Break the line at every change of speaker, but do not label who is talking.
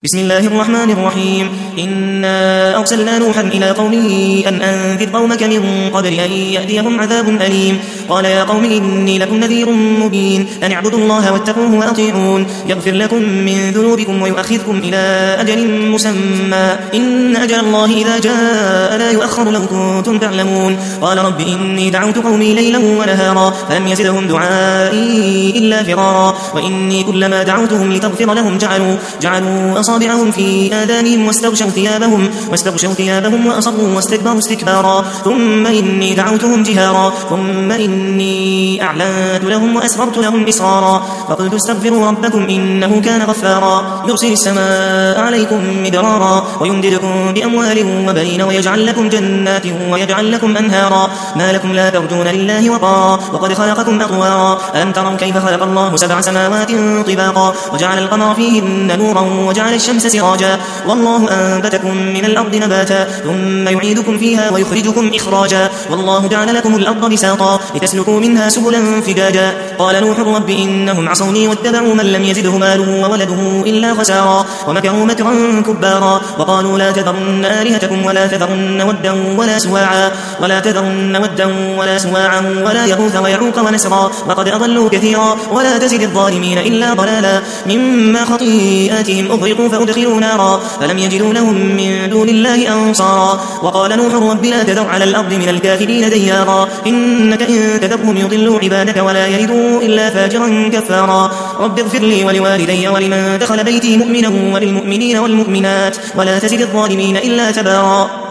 بسم الله الرحمن الرحيم. إنا أرسلنا نوحا إلى قومه أن أنذر قومك من قبل أن يأتيهم عذاب أليم. قال يا قوم إني لكم نذير مبين أن اعبدوا الله واتقوه وأطيعون يغفر لكم من ذنوبكم ويؤخذكم إلى أجل مسمى إن أجل الله إذا جاء لا يؤخر لو كنتم تعلمون. قال رب إني دعوت قومي ليلا ونهارا فلم يزدهم دعائي إلا فرارا وإني كلما دعوتهم لتغفر لهم جعلوا أصابعهم في آذانهم واستغشوا ثيابهم وأصروا واستكبروا استكبارا ثم إني دعوتهم جهارا ثم إني أعلنت لهم وأسررت لهم إسرارا فقلت استغفروا ربكم إنه كان غفارا يرسل السماء عليكم مدرارا ويمددكم بأموال وبنين ويجعل لكم جنات ويجعل لكم أنهارا ما لكم لا ترجون لله وقارا وقد خلقكم أطوارا ألم تروا كيف خلق الله 7 سماوات طباقا وجعل القمر فيهن نورا وجعل الشمس سراجا والله أنبتكم من الأرض نباتا ثم يعيدكم فيها ويخرجكم إخراجا والله جعل لكم الأرض بساطا لتسلكوا منها سبلا فجاجا. قال نوح رب إنهم عصوني واتبعوا من لم يزده ماله وولده إلا خسارا ومكروا مكرا كبارا وقالوا لا تذرن آلهتكم ولا تذرن ودا ولا سواعا ولا يغوث ويعوق ونسرا وقد أضلوا كثيرا ولا تزد الظالمين إلا ضلالا مما خطيئاتهم أغرقوا فأدخلوا نارا فلم يجدوا لهم من دون الله أنصارا. وقال نوح رب لا تذر على الأرض من الكافرين ديارا إنك إن تذرهم يضلوا عبادك ولا يلدوا إلا فاجرا كفارا. رب اغفر لي ولوالدي ولمن دخل بيتي مؤمنا وللمؤمنين والمؤمنات ولا تزد الظالمين إلا تبارا.